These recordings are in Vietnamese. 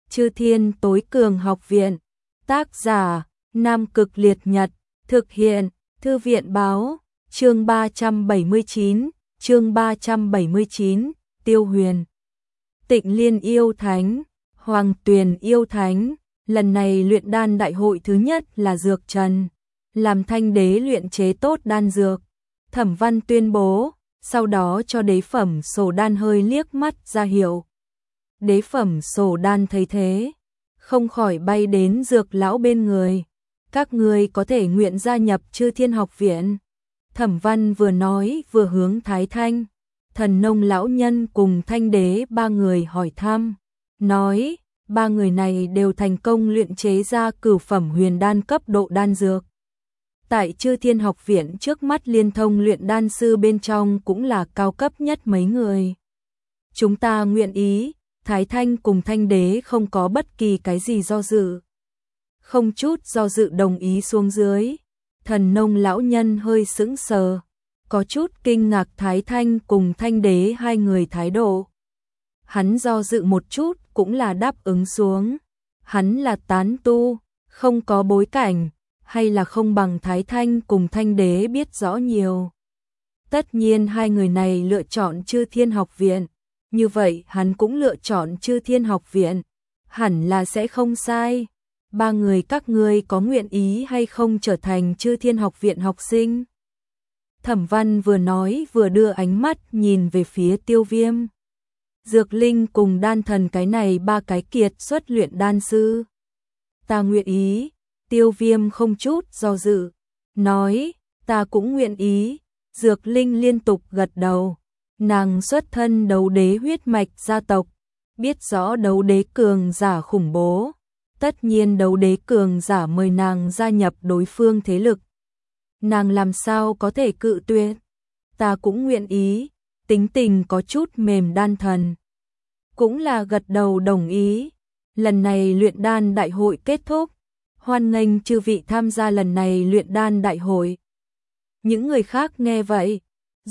Chư Thiên Tối Cường Học Viện. Tác giả: Nam Cực Liệt Nhật. Thực hiện: Thư viện báo. Chương 379, Tiêu Huyền. Tịnh Liên yêu thánh, Hoàng Tuyền yêu thánh. Lần này luyện đan đại hội thứ nhất là Dược Trần, làm Thanh Đế luyện chế tốt đan dược. Thẩm Văn tuyên bố, sau đó cho đế phẩm Sổ Đan hơi liếc mắt ra hiệu. Đế phẩm Sổ Đan thấy thế, không khỏi bay đến Dược lão bên người. Các ngươi có thể nguyện gia nhập Chư Thiên Học Viện. Thẩm Văn vừa nói vừa hướng Thái Thanh, Thần Nông lão nhân cùng Thanh Đế ba người hỏi thăm, nói ba người này đều thành công luyện chế ra cửu phẩm huyền đan cấp độ đan dược. Tại Chư Thiên Học Viện trước mắt liên thông luyện đan sư bên trong cũng là cao cấp nhất mấy người. Chúng ta nguyện ý. Thái Thanh cùng Thanh Đế không có bất kỳ cái gì do dự. Không chút do dự đồng ý xuống dưới. Thần Nông lão nhân hơi sững sờ, có chút kinh ngạc Thái Thanh cùng Thanh Đế hai người thái độ. Hắn do dự một chút cũng là đáp ứng xuống. Hắn là tán tu, không có bối cảnh, hay là không bằng Thái Thanh cùng Thanh Đế biết rõ nhiều. Tất nhiên hai người này lựa chọn Chư Thiên Học Viện, như vậy hắn cũng lựa chọn Chư Thiên Học Viện, hẳn là sẽ không sai. Ba người các ngươi có nguyện ý hay không trở thành Chư Thiên Học Viện học sinh? Thẩm Văn vừa nói vừa đưa ánh mắt nhìn về phía Tiêu Viêm, Dược Linh cùng Đan Thần, cái này ba cái kiệt xuất luyện đan sư. Ta nguyện ý. Tiêu Viêm không chút do dự, nói, ta cũng nguyện ý. Dược Linh liên tục gật đầu. Nàng xuất thân đấu đế huyết mạch gia tộc, biết rõ đấu đế cường giả khủng bố. Tất nhiên đấu đế cường giả mời nàng gia nhập đối phương thế lực, nàng làm sao có thể cự tuyệt. Ta cũng nguyện ý. Tính tình có chút mềm Đan Thần cũng là gật đầu đồng ý. Lần này luyện đan đại hội kết thúc, hoan nghênh chư vị tham gia lần này luyện đan đại hội. Những người khác nghe vậy,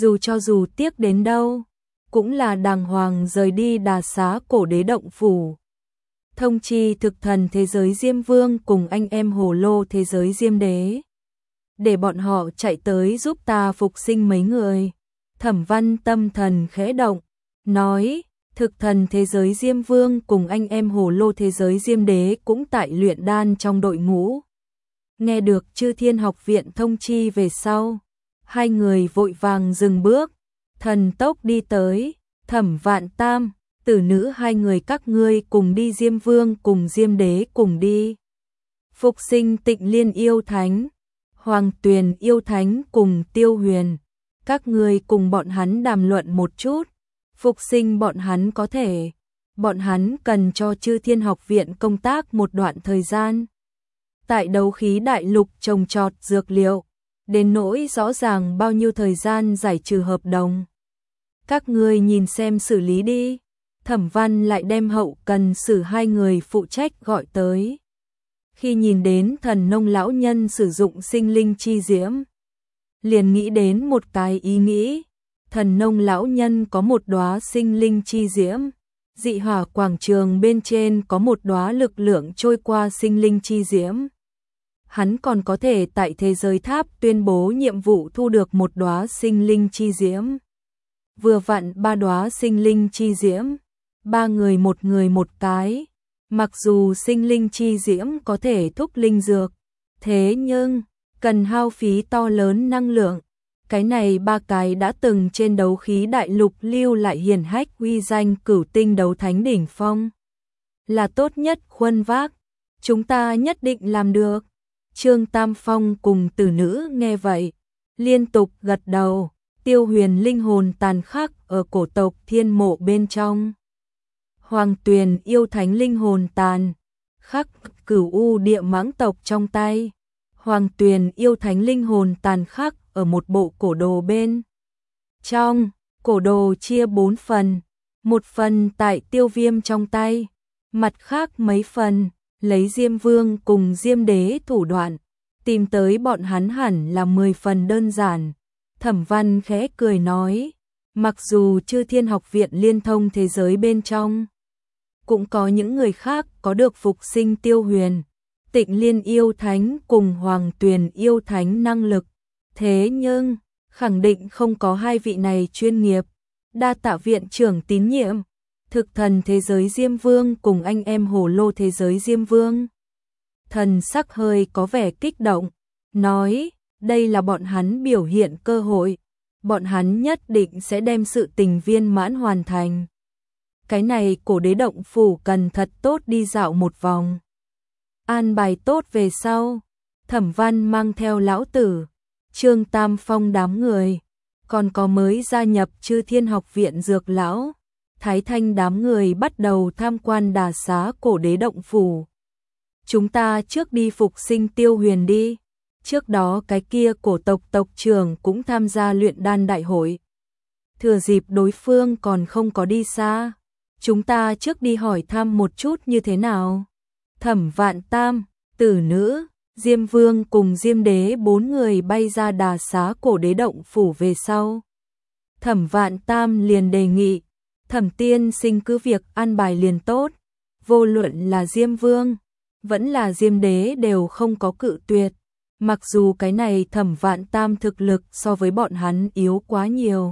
dù tiếc đến đâu, cũng là đàng hoàng rời đi Đà Xá Cổ Đế động phủ. Thông chi thực thần thế giới Diêm Vương cùng anh em Hồ Lô thế giới Diêm Đế, để bọn họ chạy tới giúp ta phục sinh mấy người. Thẩm Văn tâm thần khẽ động, nói, thực thần thế giới Diêm Vương cùng anh em Hồ Lô thế giới Diêm Đế cũng tại luyện đan trong đội ngũ. Nghe được Chư Thiên Học Viện thông chi về sau, hai người vội vàng dừng bước, thần tốc đi tới. Thẩm Vạn Tam, Tử Nữ, hai người các ngươi cùng đi, Diêm Vương cùng Diêm Đế cùng đi. Phục sinh Tịnh Liên yêu thánh, Hoàng Tuyền yêu thánh cùng Tiêu Huyền, các ngươi cùng bọn hắn đàm luận một chút. Phục sinh bọn hắn có thể, bọn hắn cần cho Chư Thiên Học Viện công tác một đoạn thời gian. Tại đấu khí đại lục trồng trọt dược liệu, đến nỗi rõ ràng bao nhiêu thời gian giải trừ hợp đồng, các ngươi nhìn xem xử lý đi. Thẩm Văn lại đem hậu cần xử hai người phụ trách gọi tới. Khi nhìn đến Thần Nông lão nhân sử dụng sinh linh chi diễm, liền nghĩ đến một cái ý nghĩ. Thần Nông lão nhân có một đóa sinh linh chi diễm, dị hỏa quảng trường bên trên có một đóa lực lượng trôi qua sinh linh chi diễm. Hắn còn có thể tại thế giới tháp tuyên bố nhiệm vụ thu được một đóa sinh linh chi diễm. Vừa vặn ba đóa sinh linh chi diễm, ba người một cái. Mặc dù sinh linh chi diễm có thể thúc linh dược, thế nhưng cần hao phí to lớn năng lượng. Cái này ba cái đã từng trên đấu khí đại lục lưu lại hiển hách uy danh cửu tinh đấu thánh đỉnh phong, là tốt nhất khuân vác. Chúng ta nhất định làm được. Trương Tam Phong cùng Tử Nữ nghe vậy, liên tục gật đầu. Tiêu Huyền linh hồn tàn khắc ở cổ tộc Thiên Mộ bên trong. Hoàng Tuyền yêu thánh linh hồn tàn khắc Cửu U địa mãng tộc trong tay. Hoàng Tuyền yêu thánh linh hồn tàn khắc ở một bộ cổ đồ bên trong. Cổ đồ chia 4 phần, một phần tại Tiêu Viêm trong tay, mặt khác mấy phần lấy Diêm Vương cùng Diêm Đế thủ đoạn tìm tới bọn hắn hẳn là 10 phần đơn giản. Thẩm Văn khẽ cười nói, mặc dù Chư Thiên Học Viện liên thông thế giới bên trong cũng có những người khác có được phục sinh Tiêu Huyền, Tịnh Liên yêu thánh cùng Hoàng Tuyền yêu thánh năng lực. Thế nhưng, khẳng định không có hai vị này chuyên nghiệp. Đa tạ viện trưởng tín nhiệm. Thực thần thế giới Diêm Vương cùng anh em Hồ Lô thế giới Diêm Vương. Thần sắc hơi có vẻ kích động, nói, đây là bọn hắn biểu hiện cơ hội. Bọn hắn nhất định sẽ đem sự tình viên mãn hoàn thành. Cái này Cổ Đế động phủ cần thật tốt đi dạo một vòng. An bài tốt về sau, Thẩm Văn mang theo lão tử, Trương Tam Phong đám người, còn có mới gia nhập Chư Thiên Học viện Dược lão, Thái Thanh đám người bắt đầu tham quan đà xá Cổ Đế động phủ. Chúng ta trước đi phục sinh Tiêu Huyền đi. Trước đó cái kia cổ tộc tộc trưởng cũng tham gia luyện đan đại hội. Thừa dịp đối phương còn không có đi xa, chúng ta trước đi hỏi thăm một chút như thế nào. Thẩm Vạn Tam, Tử Nữ, Diêm Vương cùng Diêm Đế 4 người bay ra đà xá Cổ Đế động phủ về sau. Thẩm Vạn Tam liền đề nghị, Thẩm tiên sinh cứ việc an bài liền tốt, vô luận là Diêm Vương, vẫn là Diêm Đế đều không có cự tuyệt. Mặc dù cái này Thẩm Vạn Tam thực lực so với bọn hắn yếu quá nhiều.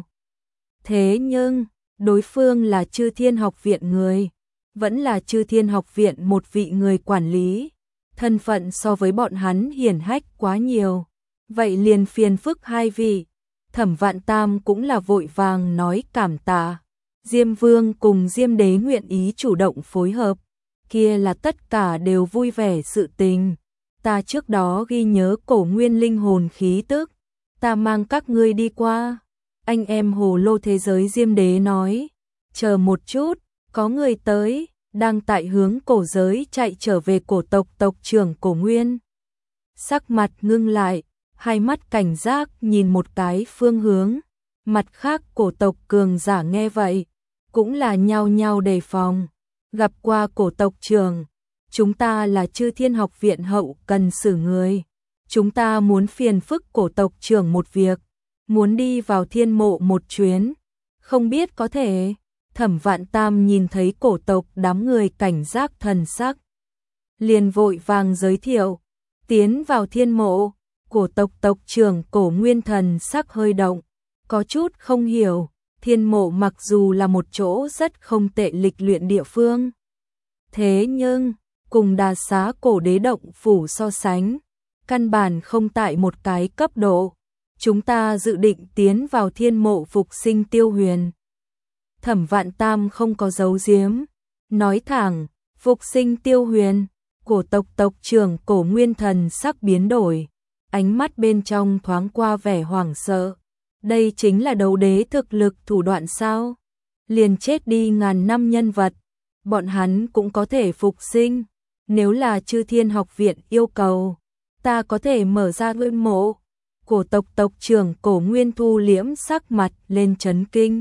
Thế nhưng, đối phương là Chư Thiên Học viện người, vẫn là Chư Thiên Học viện một vị người quản lý, thân phận so với bọn hắn hiển hách quá nhiều. Vậy liền phiền phức hai vị. Thẩm Vạn Tam cũng là vội vàng nói cảm tạ. Diêm Vương cùng Diêm Đế nguyện ý chủ động phối hợp, kia là tất cả đều vui vẻ sự tình. Ta trước đó ghi nhớ cổ nguyên linh hồn khí tức, ta mang các ngươi đi qua. Anh em Hồ Lô thế giới Diêm Đế nói, chờ một chút, có người tới, đang tại hướng cổ giới chạy trở về cổ tộc tộc trưởng cổ nguyên. Sắc mặt ngưng lại, hai mắt cảnh giác nhìn một cái phương hướng, mặt khác cổ tộc cường giả nghe vậy, cũng là nhao nhao đề phòng. Gặp qua cổ tộc trưởng, chúng ta là Chư Thiên Học viện hậu cần xử người. Chúng ta muốn phiền phức cổ tộc trưởng một việc, muốn đi vào thiên mộ một chuyến. Không biết có thể. Thẩm Vạn Tam nhìn thấy cổ tộc đám người cảnh giác thần sắc, liền vội vàng giới thiệu, tiến vào thiên mộ. Cổ tộc tộc trưởng cổ nguyên thần sắc hơi động, có chút không hiểu. Thiên mộ mặc dù là một chỗ rất không tệ lịch luyện địa phương, thế nhưng cùng đà xá Cổ Đế động phủ so sánh, căn bản không tại một cái cấp độ. Chúng ta dự định tiến vào thiên mộ phục sinh Tiêu Huyền. Thẩm Vạn Tam không có giấu giếm, nói thẳng, phục sinh Tiêu Huyền. Cổ tộc tộc trưởng cổ nguyên thần sắc biến đổi, ánh mắt bên trong thoáng qua vẻ hoảng sợ. Đây chính là đấu đế thực lực thủ đoạn sao? Liền chết đi ngàn năm nhân vật, bọn hắn cũng có thể phục sinh. Nếu là Chư Thiên Học viện yêu cầu, ta có thể mở ra luyện mộ. Cổ tộc tộc trưởng cổ nguyên thu liễm sắc mặt lên chấn kinh.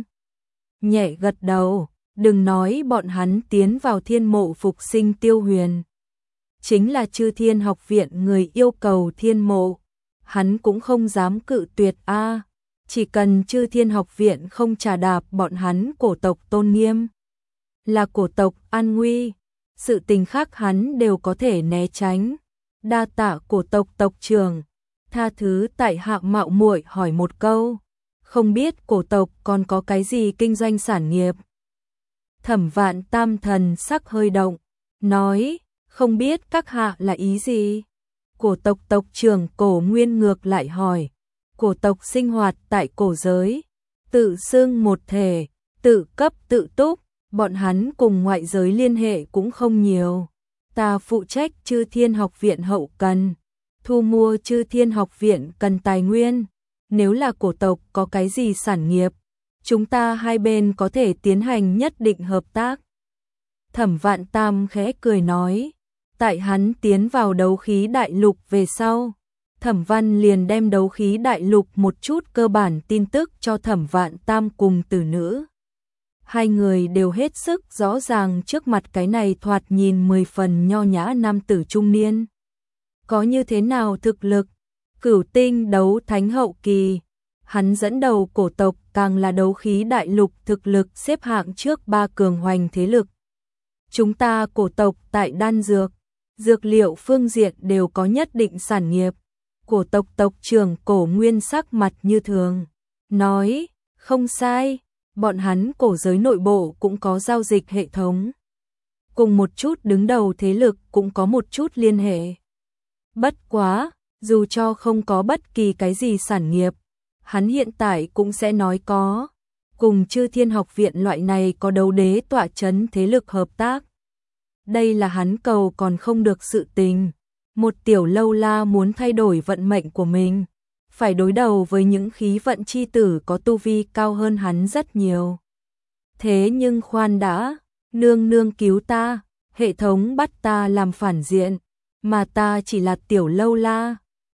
Nhẹ gật đầu, đừng nói bọn hắn tiến vào thiên mộ phục sinh Tiêu Huyền. Chính là Chư Thiên Học viện người yêu cầu thiên mộ, hắn cũng không dám cự tuyệt a. Chỉ cần Chư Thiên Học viện không trà đạp bọn hắn cổ tộc tôn nghiêm, là cổ tộc an nguy, sự tình khác hắn đều có thể né tránh. Đa tạ cổ tộc tộc trưởng, tha thứ tại hạ mạo muội hỏi một câu, không biết cổ tộc còn có cái gì kinh doanh sản nghiệp. Thẩm Vạn Tam thần sắc hơi động, nói, không biết các hạ là ý gì. Cổ tộc tộc trưởng cổ nguyên ngược lại hỏi, cổ tộc sinh hoạt tại cổ giới, tự xưng một thể, tự cấp tự túc, bọn hắn cùng ngoại giới liên hệ cũng không nhiều. Ta phụ trách Chư Thiên Học viện hậu cần, thu mua Chư Thiên Học viện cần tài nguyên. Nếu là cổ tộc có cái gì sản nghiệp, chúng ta hai bên có thể tiến hành nhất định hợp tác. Thẩm Vạn Tam khẽ cười nói, tại hắn tiến vào đấu khí đại lục về sau, Thẩm Văn liền đem đấu khí đại lục một chút cơ bản tin tức cho Thẩm Vạn Tam cùng Tử Nữ. Hai người đều hết sức rõ ràng trước mặt cái này thoạt nhìn 10 phần nho nhã nam tử trung niên. Có như thế nào thực lực, cửu tinh đấu thánh hậu kỳ, hắn dẫn đầu cổ tộc càng là đấu khí đại lục thực lực xếp hạng trước 3 cường hoành thế lực. Chúng ta cổ tộc tại đan dược, dược liệu phương diện đều có nhất định sản nghiệp. Cổ tộc tộc trưởng Cổ Nguyên sắc mặt như thường, nói, không sai, bọn hắn cổ giới nội bộ cũng có giao dịch hệ thống. Cùng một chút đứng đầu thế lực cũng có một chút liên hệ. Bất quá, dù cho không có bất kỳ cái gì sản nghiệp, hắn hiện tại cũng sẽ nói có. Cùng Chư Thiên Học Viện loại này có đấu đế tọa chấn thế lực hợp tác. Đây là hắn cầu còn không được sự tình. Một tiểu lâu la muốn thay đổi vận mệnh của mình, phải đối đầu với những khí vận chi tử có tu vi cao hơn hắn rất nhiều. Thế nhưng khoan đã, nương nương cứu ta, hệ thống bắt ta làm phản diện, mà ta chỉ là tiểu lâu la.